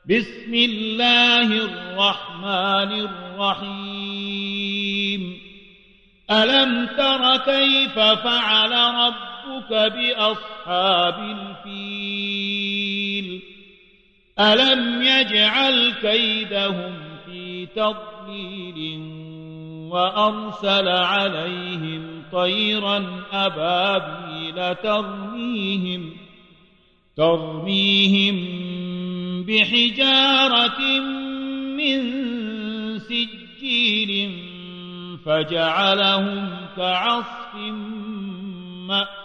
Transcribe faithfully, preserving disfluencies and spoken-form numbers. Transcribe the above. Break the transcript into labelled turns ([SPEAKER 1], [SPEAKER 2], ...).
[SPEAKER 1] بسم الله الرحمن الرحيم ألم تر كيف فعل ربك بأصحاب الفيل ألم يجعل كيدهم في تضليل وأرسل عليهم طيرا أبابيل ترميهم, ترميهم بحجارة من سجيل فجعلهم كعصف مأكول.